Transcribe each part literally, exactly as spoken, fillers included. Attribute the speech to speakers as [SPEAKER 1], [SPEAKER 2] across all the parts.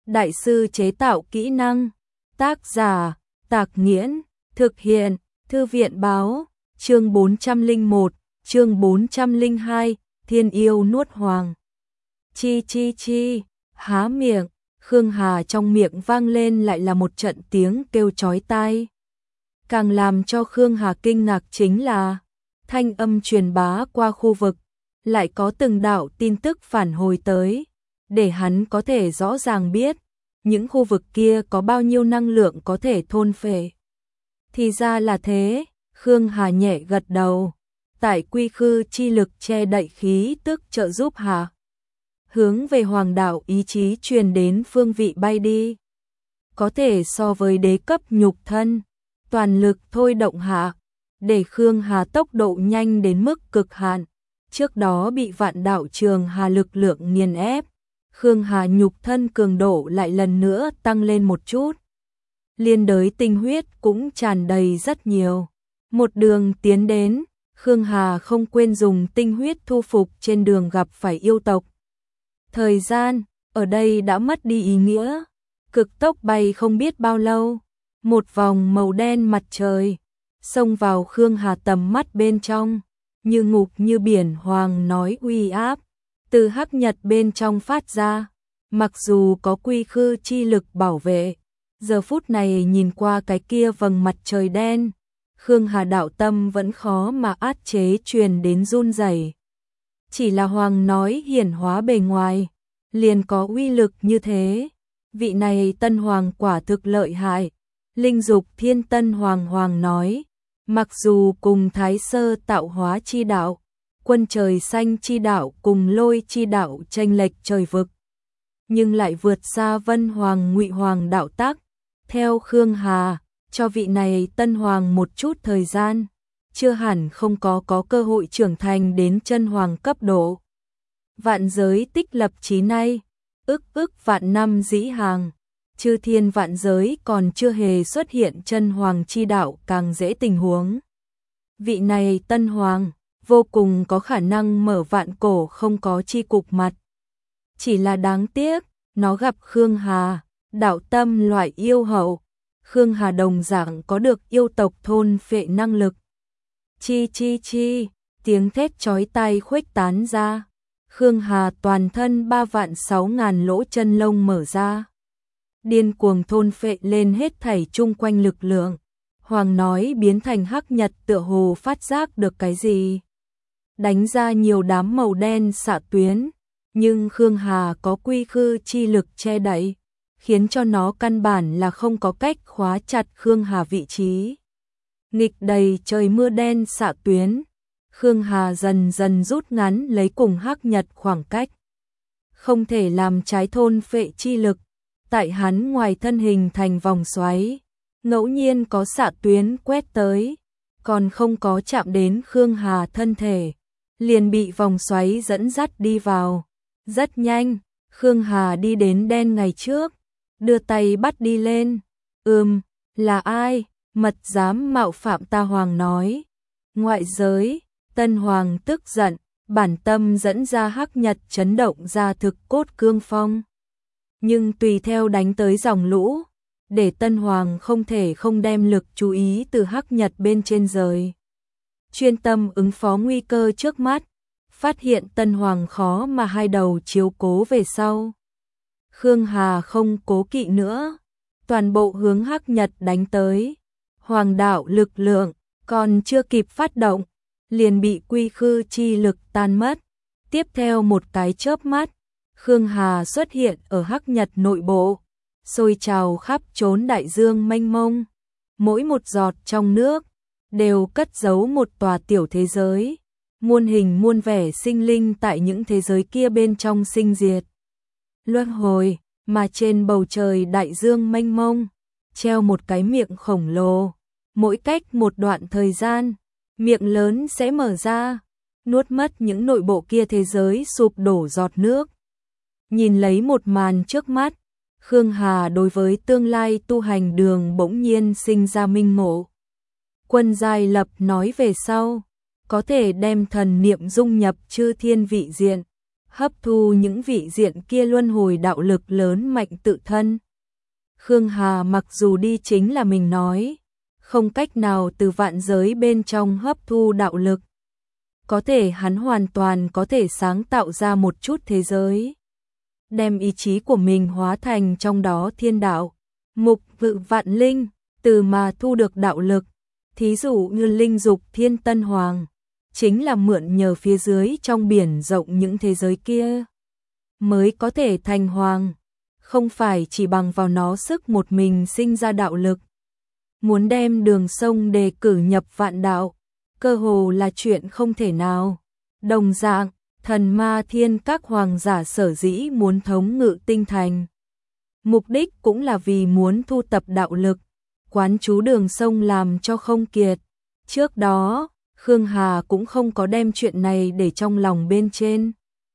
[SPEAKER 1] Đại sư chế tạo kỹ năng. Tác giả, Tạc Nghiễn. Thực hiện, Thư viện báo. Chương bốn trăm lẻ một, chương bốn trăm lẻ hai, Thiên yêu nuốt hoàng. Chi chi chi, há miệng, Khương Hà trong miệng vang lên lại là một trận tiếng kêu chói tai. Càng làm cho Khương Hà kinh ngạc chính là thanh âm truyền bá qua khu vực, lại có từng đạo tin tức phản hồi tới, để hắn có thể rõ ràng biết những khu vực kia có bao nhiêu năng lượng có thể thôn phệ. Thì ra là thế, Khương Hà nhẹ gật đầu, tại quy khư chi lực che đậy khí tức trợ giúp hạ. Hướng về hoàng đạo ý chí truyền đến phương vị bay đi. Có thể so với đế cấp nhục thân, toàn lực thôi động hạ, để Khương Hà tốc độ nhanh đến mức cực hạn. Trước đó bị vạn đạo trường hà lực lượng nghiền ép, Khương Hà nhục thân cường độ lại lần nữa tăng lên một chút. Liên đới tinh huyết cũng tràn đầy rất nhiều. Một đường tiến đến, Khương Hà không quên dùng tinh huyết thu phục trên đường gặp phải yêu tộc. Thời gian, ở đây đã mất đi ý nghĩa. Cực tốc bay không biết bao lâu, một vòng màu đen mặt trời xông vào Khương Hà tầm mắt bên trong, như ngục như biển hoàng nói uy áp, từ hắc nhật bên trong phát ra. Mặc dù có quy khư chi lực bảo vệ, giờ phút này nhìn qua cái kia vầng mặt trời đen, Khương Hà đạo tâm vẫn khó mà át chế truyền đến run rẩy. Chỉ là hoàng nói hiển hóa bề ngoài, liền có uy lực như thế. Vị này tân hoàng quả thực lợi hại. Linh Dục Thiên Tân Hoàng Hoàng nói, mặc dù cùng Thái Sơ tạo hóa chi đạo, quân trời xanh chi đạo cùng lôi chi đạo chênh lệch trời vực, nhưng lại vượt xa Vân Hoàng Ngụy Hoàng đạo tác. Theo Khương Hà, cho vị này tân hoàng một chút thời gian, chưa hẳn không có có cơ hội trưởng thành đến chân hoàng cấp độ. Vạn giới tích lập chí nay, ức ức vạn năm dĩ hàng, chư thiên vạn giới còn chưa hề xuất hiện chân hoàng chi đạo càng dễ tình huống. Vị này tân hoàng, vô cùng có khả năng mở vạn cổ không có chi cục mặt. Chỉ là đáng tiếc, nó gặp Khương Hà, đạo tâm loại yêu hậu. Khương Hà đồng dạng có được yêu tộc thôn phệ năng lực. Chi chi chi, tiếng thét chói tai khuếch tán ra. Khương Hà toàn thân ba vạn sáu ngàn lỗ chân lông mở ra, điên cuồng thôn phệ lên hết thảy chung quanh lực lượng. Hoàng nói biến thành hắc nhật tựa hồ phát giác được cái gì, đánh ra nhiều đám màu đen xạ tuyến, nhưng Khương Hà có quy khư chi lực che đậy, khiến cho nó căn bản là không có cách khóa chặt Khương Hà vị trí. Nghịch đầy trời mưa đen xạ tuyến, Khương Hà dần dần rút ngắn lấy cùng hắc nhật khoảng cách. Không thể làm trái thôn phệ chi lực, tại hắn ngoài thân hình thành vòng xoáy, ngẫu nhiên có xạ tuyến quét tới, còn không có chạm đến Khương Hà thân thể, liền bị vòng xoáy dẫn dắt đi vào. Rất nhanh, Khương Hà đi đến đen ngày trước, đưa tay bắt đi lên. Ừm, là ai, mật dám mạo phạm ta hoàng nói. Ngoại giới, tân hoàng tức giận, bản tâm dẫn ra hắc nhật chấn động ra thực cốt cương phong. Nhưng tùy theo đánh tới dòng lũ, để tân hoàng không thể không đem lực chú ý từ hắc nhật bên trên rời. Chuyên tâm ứng phó nguy cơ trước mắt, phát hiện tân hoàng khó mà hai đầu chiếu cố về sau. Khương Hà không cố kỵ nữa, toàn bộ hướng hắc nhật đánh tới. Hoàng đạo lực lượng còn chưa kịp phát động, liền bị quy khư chi lực tan mất. Tiếp theo một cái chớp mắt, Khương Hà xuất hiện ở hắc nhật nội bộ, sôi trào khắp chốn đại dương mênh mông. Mỗi một giọt trong nước đều cất giấu một tòa tiểu thế giới, muôn hình muôn vẻ sinh linh tại những thế giới kia bên trong sinh diệt luân hồi. Mà trên bầu trời đại dương mênh mông treo một cái miệng khổng lồ, mỗi cách một đoạn thời gian, miệng lớn sẽ mở ra, nuốt mất những nội bộ kia thế giới sụp đổ giọt nước. Nhìn lấy một màn trước mắt, Khương Hà đối với tương lai tu hành đường bỗng nhiên sinh ra minh ngộ. Quân giai lập nói về sau, có thể đem thần niệm dung nhập chư thiên vị diện, hấp thu những vị diện kia luân hồi đạo lực lớn mạnh tự thân. Khương Hà mặc dù đi chính là mình nói, không cách nào từ vạn giới bên trong hấp thu đạo lực. Có thể hắn hoàn toàn có thể sáng tạo ra một chút thế giới. Đem ý chí của mình hóa thành trong đó thiên đạo, mục vự vạn linh, từ mà thu được đạo lực. Thí dụ như linh dục thiên tân hoàng, chính là mượn nhờ phía dưới trong biển rộng những thế giới kia, mới có thể thành hoàng, không phải chỉ bằng vào nó sức một mình sinh ra đạo lực. Muốn đem Đường Sông đề cử nhập vạn đạo, cơ hồ là chuyện không thể nào. Đồng dạng, thần ma thiên các hoàng giả sở dĩ muốn thống ngự tinh thành. Mục đích cũng là vì muốn thu tập đạo lực, quán chú Đường Sông làm cho không kiệt. Trước đó, Khương Hà cũng không có đem chuyện này để trong lòng bên trên.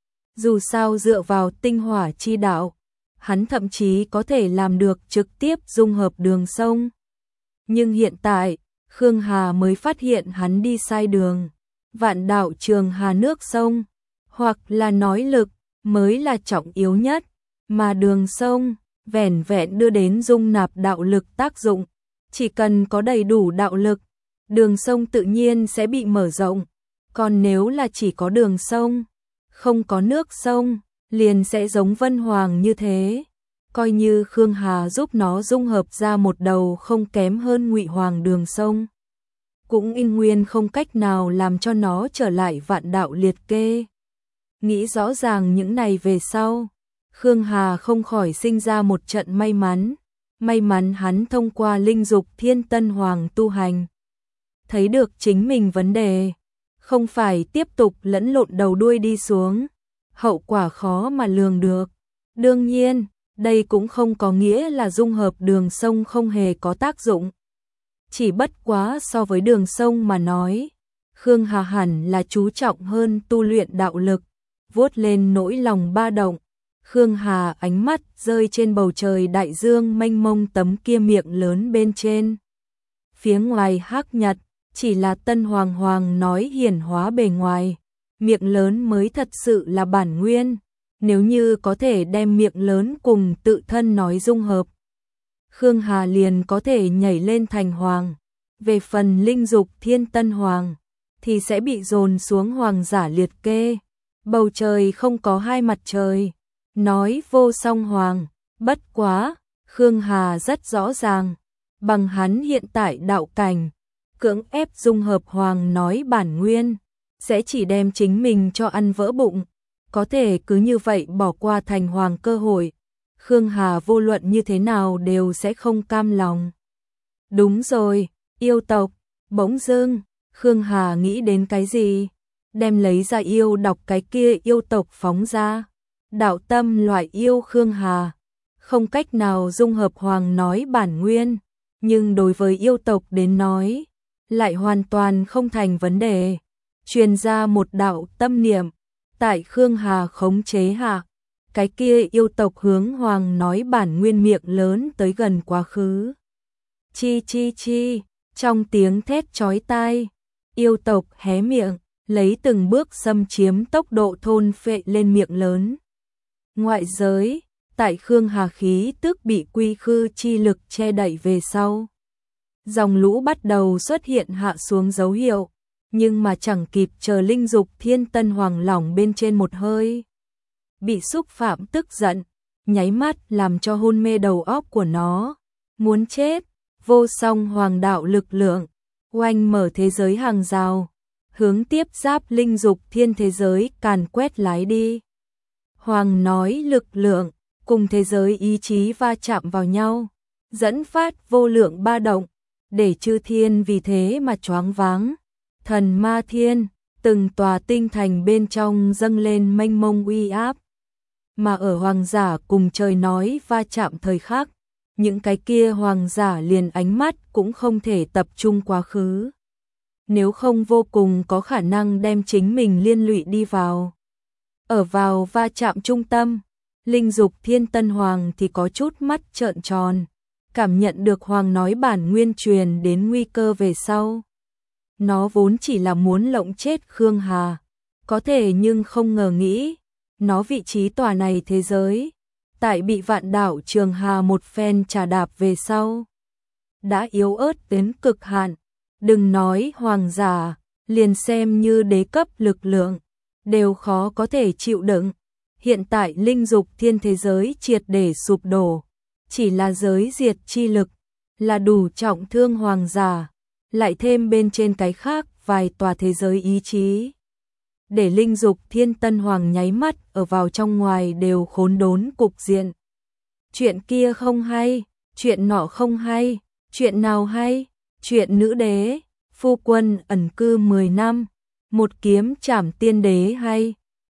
[SPEAKER 1] Dù sao dựa vào tinh hỏa chi đạo, hắn thậm chí có thể làm được trực tiếp dung hợp Đường Sông. Nhưng hiện tại, Khương Hà mới phát hiện hắn đi sai đường. Vạn đạo trường hà nước sông, hoặc là nói lực, mới là trọng yếu nhất, mà Đường Sông vẻn vẹn đưa đến dung nạp đạo lực tác dụng. Chỉ cần có đầy đủ đạo lực, Đường Sông tự nhiên sẽ bị mở rộng. Còn nếu là chỉ có Đường Sông, không có nước sông, liền sẽ giống Vân Hoàng như thế. Coi như Khương Hà giúp nó dung hợp ra một đầu không kém hơn Ngụy Hoàng Đường Sông, cũng in nguyên không cách nào làm cho nó trở lại vạn đạo liệt kê. Nghĩ rõ ràng những này về sau, Khương Hà không khỏi sinh ra một trận may mắn. May mắn hắn thông qua linh dục thiên tân hoàng tu hành, thấy được chính mình vấn đề, không phải tiếp tục lẫn lộn đầu đuôi đi xuống, hậu quả khó mà lường được. Đương nhiên, đây cũng không có nghĩa là dung hợp Đường Sông không hề có tác dụng. Chỉ bất quá so với Đường Sông mà nói, Khương Hà hẳn là chú trọng hơn tu luyện đạo lực, vuốt lên nỗi lòng ba động. Khương Hà ánh mắt rơi trên bầu trời đại dương mênh mông tấm kia miệng lớn bên trên. Phía ngoài hắc nhật, chỉ là Tân Hoàng Hoàng nói hiển hóa bề ngoài, miệng lớn mới thật sự là bản nguyên. Nếu như có thể đem miệng lớn cùng tự thân nói dung hợp, Khương Hà liền có thể nhảy lên thành hoàng. Về phần linh dục thiên tân hoàng, thì sẽ bị dồn xuống hoàng giả liệt kê. Bầu trời không có hai mặt trời, nói vô song hoàng. Bất quá, Khương Hà rất rõ ràng, bằng hắn hiện tại đạo cảnh, cưỡng ép dung hợp hoàng nói bản nguyên, sẽ chỉ đem chính mình cho ăn vỡ bụng. Có thể cứ như vậy bỏ qua thành hoàng cơ hội, Khương Hà vô luận như thế nào đều sẽ không cam lòng. Đúng rồi, yêu tộc. Bỗng dưng, Khương Hà nghĩ đến cái gì, đem lấy ra yêu đọc cái kia yêu tộc phóng ra. Đạo tâm loại yêu Khương Hà không cách nào dung hợp hoàng nói bản nguyên, nhưng đối với yêu tộc đến nói, lại hoàn toàn không thành vấn đề. Truyền ra một đạo tâm niệm, tại Khương Hà khống chế hạ, cái kia yêu tộc hướng hoàng nói bản nguyên miệng lớn tới gần quá khứ. Chi chi chi, trong tiếng thét chói tai, yêu tộc hé miệng, lấy từng bước xâm chiếm tốc độ thôn phệ lên miệng lớn. Ngoại giới, tại Khương Hà khí tức bị quy khư chi lực che đậy về sau, dòng lũ bắt đầu xuất hiện hạ xuống dấu hiệu, nhưng mà chẳng kịp chờ linh dục thiên tân hoàng lỏng bên trên một hơi, bị xúc phạm tức giận, nháy mắt làm cho hôn mê đầu óc của nó, muốn chết. Vô song hoàng đạo lực lượng, oanh mở thế giới hàng rào, hướng tiếp giáp linh dục thiên thế giới càn quét lái đi. Hoàng nói lực lượng, cùng thế giới ý chí va chạm vào nhau, dẫn phát vô lượng ba động, để chư thiên vì thế mà choáng váng. Thần ma thiên, từng tòa tinh thành bên trong dâng lên mênh mông uy áp. Mà ở hoàng giả cùng trời nói va chạm thời khắc, những cái kia hoàng giả liền ánh mắt cũng không thể tập trung quá khứ. Nếu không vô cùng có khả năng đem chính mình liên lụy đi vào. Ở vào va chạm trung tâm, linh dục thiên tân hoàng thì có chút mắt trợn tròn, cảm nhận được hoàng nói bản nguyên truyền đến nguy cơ về sau. Nó vốn chỉ là muốn lộng chết Khương Hà, có thể nhưng không ngờ nghĩ, nó vị trí tòa này thế giới, tại bị vạn đảo Trường Hà một phen trà đạp về sau, đã yếu ớt đến cực hạn, đừng nói hoàng giả, liền xem như đế cấp lực lượng, đều khó có thể chịu đựng. Hiện tại linh dục thiên thế giới triệt để sụp đổ, chỉ là giới diệt chi lực, là đủ trọng thương hoàng giả, lại thêm bên trên cái khác vài tòa thế giới ý chí. Để linh dục thiên tân hoàng nháy mắt ở vào trong ngoài đều khốn đốn cục diện. Chuyện kia không hay, chuyện nọ không hay, chuyện nào hay, chuyện nữ đế, phu quân ẩn cư mười năm, một kiếm trảm tiên đế hay.